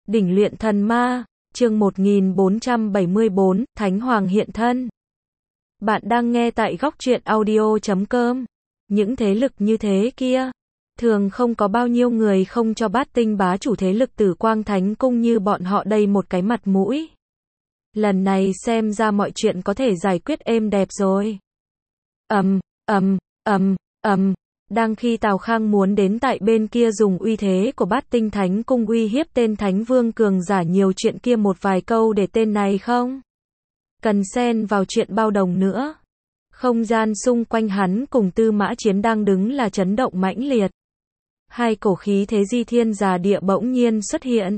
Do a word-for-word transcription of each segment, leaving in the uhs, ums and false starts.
Đỉnh luyện thần ma, chương một nghìn bốn trăm bảy mươi bốn, Thánh Hoàng hiện thân. Bạn đang nghe tại góc truyện audio chấm com. Những thế lực như thế kia, thường không có bao nhiêu người không cho bát tinh bá chủ thế lực Tử Quang Thánh Cung như bọn họ đây một cái mặt mũi. Lần này xem ra mọi chuyện có thể giải quyết êm đẹp rồi. Ầm, ầm, ầm, ầm. Đang khi Tào Khang muốn đến tại bên kia dùng uy thế của bát tinh thánh cung uy hiếp tên thánh vương cường giả nhiều chuyện kia một vài câu để tên này không cần xen vào chuyện bao đồng nữa. Không gian xung quanh hắn cùng Tư Mã Chiến đang đứng là chấn động mãnh liệt. Hai cổ khí thế di thiên giả địa bỗng nhiên xuất hiện,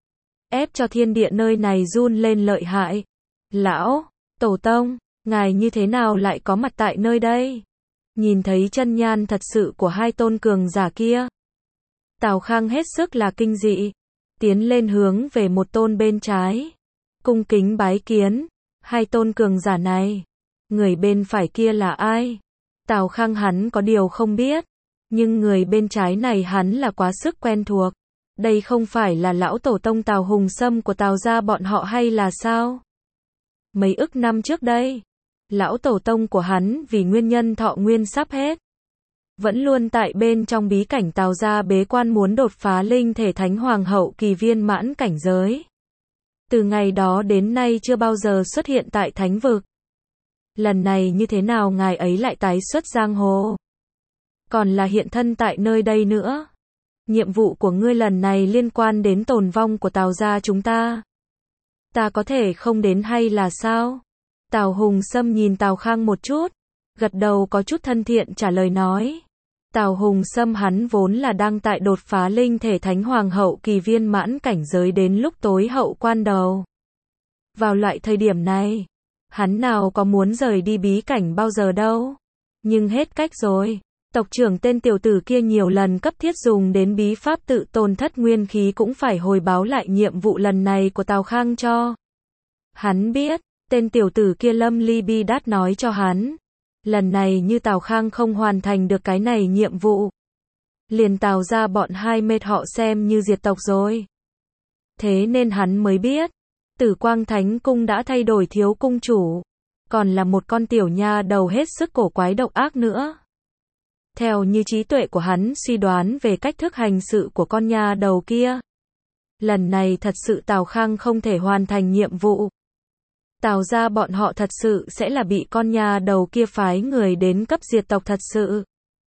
ép cho thiên địa nơi này run lên lợi hại. Lão Tổ Tông, ngài như thế nào lại có mặt tại nơi đây? Nhìn thấy chân nhan thật sự của hai tôn cường giả kia, Tào Khang hết sức là kinh dị, tiến lên hướng về một tôn bên trái, cung kính bái kiến. Hai tôn cường giả này, người bên phải kia là ai? Tào Khang hắn có điều không biết, nhưng người bên trái này hắn là quá sức quen thuộc. Đây không phải là lão tổ tông Tào Hùng Sâm của Tào gia bọn họ hay là sao? Mấy ức năm trước đây, lão tổ tông của hắn vì nguyên nhân thọ nguyên sắp hết, vẫn luôn tại bên trong bí cảnh Tào gia bế quan muốn đột phá linh thể thánh hoàng hậu kỳ viên mãn cảnh giới. Từ ngày đó đến nay chưa bao giờ xuất hiện tại thánh vực. Lần này như thế nào ngài ấy lại tái xuất giang hồ? Còn là hiện thân tại nơi đây nữa. Nhiệm vụ của ngươi lần này liên quan đến tồn vong của Tào gia chúng ta. Ta có thể không đến hay là sao? Tào Hùng Sâm nhìn Tào Khang một chút, gật đầu có chút thân thiện trả lời nói. Tào Hùng Sâm hắn vốn là đang tại đột phá linh thể thánh hoàng hậu kỳ viên mãn cảnh giới đến lúc tối hậu quan đầu. Vào loại thời điểm này, hắn nào có muốn rời đi bí cảnh bao giờ đâu. Nhưng hết cách rồi. Tộc trưởng tên tiểu tử kia nhiều lần cấp thiết dùng đến bí pháp tự tồn thất nguyên khí cũng phải hồi báo lại nhiệm vụ lần này của Tào Khang cho. Hắn biết, tên tiểu tử kia lâm ly bi đát nói cho hắn. Lần này như Tào Khang không hoàn thành được cái này nhiệm vụ, liền Tào ra bọn hai mệt họ xem như diệt tộc rồi. Thế nên hắn mới biết, Tử Quang Thánh Cung đã thay đổi thiếu cung chủ, còn là một con tiểu nha đầu hết sức cổ quái độc ác nữa. Theo như trí tuệ của hắn suy đoán về cách thức hành sự của con nha đầu kia, lần này thật sự Tào Khang không thể hoàn thành nhiệm vụ. Tào ra bọn họ thật sự sẽ là bị con nha đầu kia phái người đến cấp diệt tộc thật sự.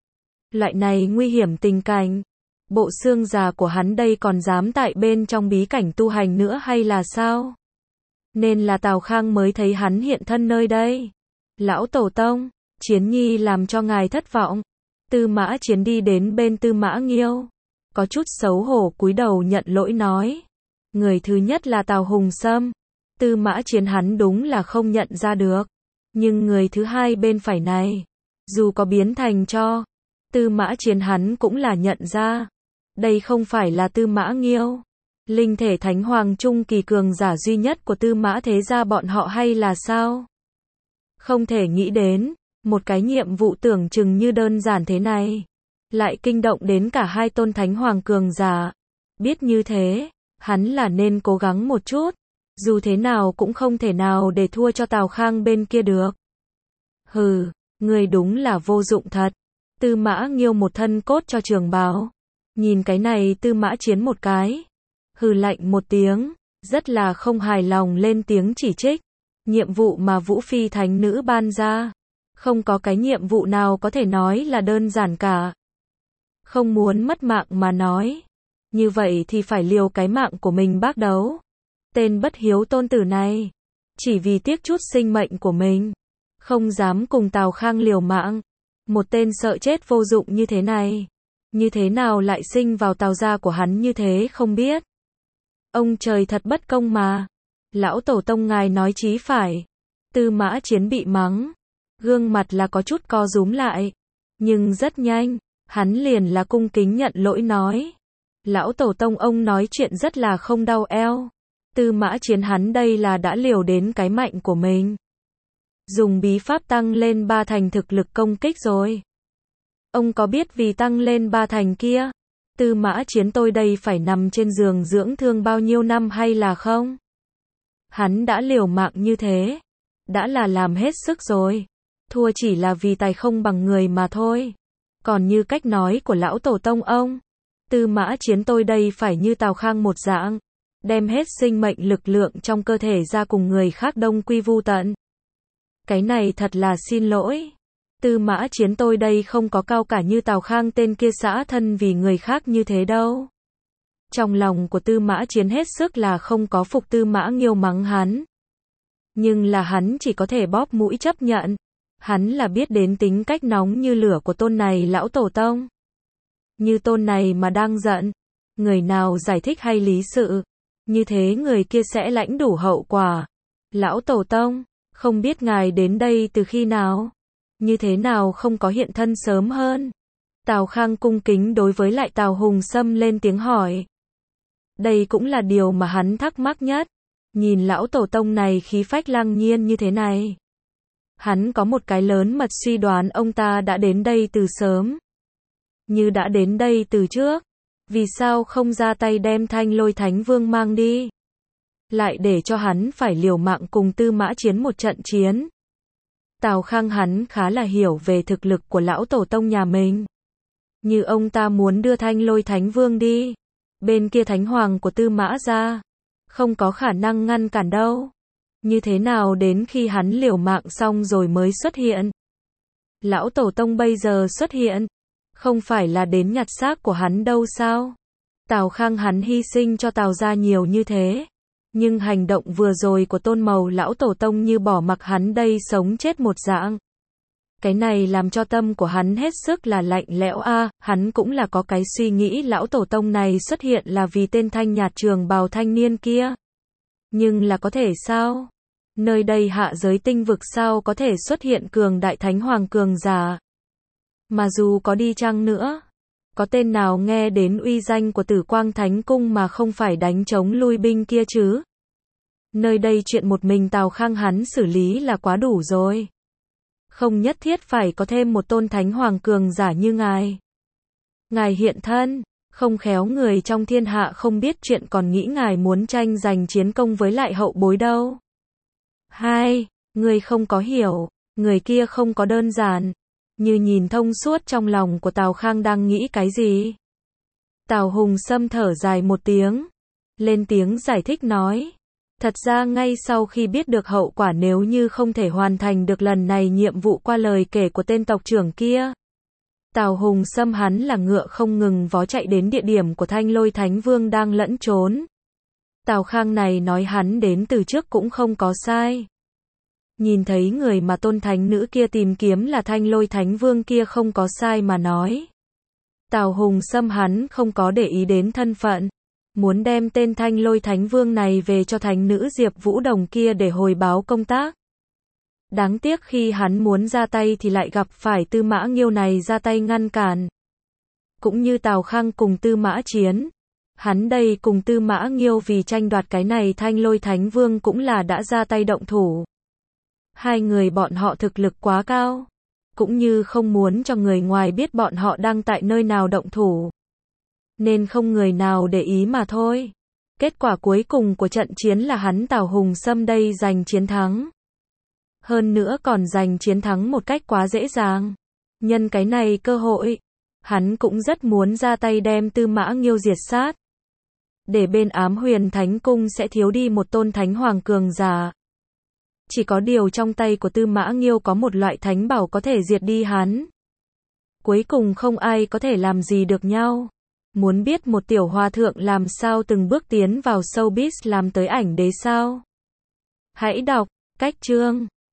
Loại này nguy hiểm tình cảnh, bộ xương già của hắn đây còn dám tại bên trong bí cảnh tu hành nữa hay là sao? Nên là Tào Khang mới thấy hắn hiện thân nơi đây. Lão Tổ Tông, Chiến Nhi làm cho ngài thất vọng. Tư Mã Chiến đi đến bên Tư Mã Nghiêu, có chút xấu hổ cúi đầu nhận lỗi nói. Người thứ nhất là Tào Hùng Sâm. Tư Mã Chiến hắn đúng là không nhận ra được. Nhưng người thứ hai bên phải này, dù có biến thành cho, Tư Mã Chiến hắn cũng là nhận ra. Đây không phải là Tư Mã Nghiêu, linh thể thánh hoàng trung kỳ cường giả duy nhất của Tư Mã thế gia bọn họ hay là sao? Không thể nghĩ đến, một cái nhiệm vụ tưởng chừng như đơn giản thế này, lại kinh động đến cả hai tôn thánh hoàng cường giả. Biết như thế, hắn là nên cố gắng một chút. Dù thế nào cũng không thể nào để thua cho Tào Khang bên kia được. Hừ, người đúng là vô dụng thật. Tư Mã Nghiêu một thân cốt cho trường bào. Nhìn cái này Tư Mã Chiến một cái. Hừ lạnh một tiếng, rất là không hài lòng lên tiếng chỉ trích. Nhiệm vụ mà Vũ Phi Thánh Nữ ban ra, không có cái nhiệm vụ nào có thể nói là đơn giản cả. Không muốn mất mạng mà nói, như vậy thì phải liều cái mạng của mình bác đấu. Tên bất hiếu tôn tử này, chỉ vì tiếc chút sinh mệnh của mình, không dám cùng Tào Khang liều mạng. Một tên sợ chết vô dụng như thế này, như thế nào lại sinh vào Tào gia của hắn như thế không biết. Ông trời thật bất công mà. Lão Tổ Tông ngài nói chí phải. Tư Mã Chiến bị mắng, gương mặt là có chút co rúm lại, nhưng rất nhanh, hắn liền là cung kính nhận lỗi nói. Lão Tổ Tông ông nói chuyện rất là không đau eo. Tư Mã Chiến hắn đây là đã liều đến cái mạnh của mình, dùng bí pháp tăng lên ba thành thực lực công kích rồi. Ông có biết vì tăng lên ba thành kia, Tư Mã Chiến tôi đây phải nằm trên giường dưỡng thương bao nhiêu năm hay là không? Hắn đã liều mạng như thế, đã là làm hết sức rồi. Thua chỉ là vì tài không bằng người mà thôi. Còn như cách nói của lão tổ tông ông, Tư Mã Chiến tôi đây phải như Tào Khang một dạng, đem hết sinh mệnh lực lượng trong cơ thể ra cùng người khác đông quy vu tận. Cái này thật là xin lỗi. Tư Mã Chiến tôi đây không có cao cả như Tào Khang tên kia xã thân vì người khác như thế đâu. Trong lòng của Tư Mã Chiến hết sức là không có phục Tư Mã Nghiêu mắng hắn. Nhưng là hắn chỉ có thể bóp mũi chấp nhận. Hắn là biết đến tính cách nóng như lửa của tôn này lão tổ tông. Như tôn này mà đang giận, người nào giải thích hay lý sự, như thế người kia sẽ lãnh đủ hậu quả. Lão tổ tông, không biết ngài đến đây từ khi nào? Như thế nào không có hiện thân sớm hơn? Tào Khang cung kính đối với lại Tào Hùng Sâm lên tiếng hỏi. Đây cũng là điều mà hắn thắc mắc nhất. Nhìn lão tổ tông này khí phách lăng nhiên như thế này. Hắn có một cái lớn mật suy đoán ông ta đã đến đây từ sớm. Như đã đến đây từ trước, vì sao không ra tay đem Thanh Lôi Thánh Vương mang đi? Lại để cho hắn phải liều mạng cùng Tư Mã Chiến một trận chiến. Tào Khang hắn khá là hiểu về thực lực của lão tổ tông nhà mình. Như ông ta muốn đưa Thanh Lôi Thánh Vương đi, bên kia Thánh Hoàng của Tư Mã gia không có khả năng ngăn cản đâu. Như thế nào đến khi hắn liều mạng xong rồi mới xuất hiện? Lão tổ tông bây giờ xuất hiện, không phải là đến nhặt xác của hắn đâu sao? Tào Khang hắn hy sinh cho Tào gia nhiều như thế, nhưng hành động vừa rồi của tôn mầu lão tổ tông như bỏ mặc hắn đây sống chết một dạng. Cái này làm cho tâm của hắn hết sức là lạnh lẽo a, à, hắn cũng là có cái suy nghĩ lão tổ tông này xuất hiện là vì tên thanh nhạt trường bào thanh niên kia. Nhưng là có thể sao? Nơi đây hạ giới tinh vực sao có thể xuất hiện cường đại thánh hoàng cường giả? Mà dù có đi chăng nữa, có tên nào nghe đến uy danh của Tử Quang Thánh Cung mà không phải đánh chống lui binh kia chứ? Nơi đây chuyện một mình Tào Khang hắn xử lý là quá đủ rồi. Không nhất thiết phải có thêm một tôn thánh hoàng cường giả như ngài. Ngài hiện thân, không khéo người trong thiên hạ không biết chuyện còn nghĩ ngài muốn tranh giành chiến công với lại hậu bối đâu. Hai, người không có hiểu, người kia không có đơn giản. Như nhìn thông suốt trong lòng của Tào Khang đang nghĩ cái gì. Tào Hùng Sâm thở dài một tiếng, lên tiếng giải thích nói. Thật ra ngay sau khi biết được hậu quả nếu như không thể hoàn thành được lần này nhiệm vụ qua lời kể của tên tộc trưởng kia, Tào Hùng Sâm hắn là ngựa không ngừng vó chạy đến địa điểm của Thanh Lôi Thánh Vương đang lẫn trốn. Tào Khang này nói hắn đến từ trước cũng không có sai. Nhìn thấy người mà tôn thánh nữ kia tìm kiếm là Thanh Lôi Thánh Vương kia không có sai mà nói. Tào Hùng Sâm hắn không có để ý đến thân phận, muốn đem tên Thanh Lôi Thánh Vương này về cho thánh nữ Diệp Vũ Đồng kia để hồi báo công tác. Đáng tiếc khi hắn muốn ra tay thì lại gặp phải Tư Mã Nghiêu này ra tay ngăn cản. Cũng như Tào Khang cùng Tư Mã Chiến, hắn đây cùng Tư Mã Nghiêu vì tranh đoạt cái này Thanh Lôi Thánh Vương cũng là đã ra tay động thủ. Hai người bọn họ thực lực quá cao, cũng như không muốn cho người ngoài biết bọn họ đang tại nơi nào động thủ, nên không người nào để ý mà thôi. Kết quả cuối cùng của trận chiến là hắn Tào Hùng Sâm đây giành chiến thắng. Hơn nữa còn giành chiến thắng một cách quá dễ dàng. Nhân cái này cơ hội, hắn cũng rất muốn ra tay đem Tư Mã Nghiêu diệt sát. Để bên Ám Huyền Thánh Cung sẽ thiếu đi một tôn thánh hoàng cường giả. Chỉ có điều trong tay của Tư Mã Nghiêu có một loại thánh bảo có thể diệt đi hắn. Cuối cùng không ai có thể làm gì được nhau. Muốn biết một tiểu hòa thượng làm sao từng bước tiến vào showbiz làm tới ảnh đế sao? Hãy đọc cách chương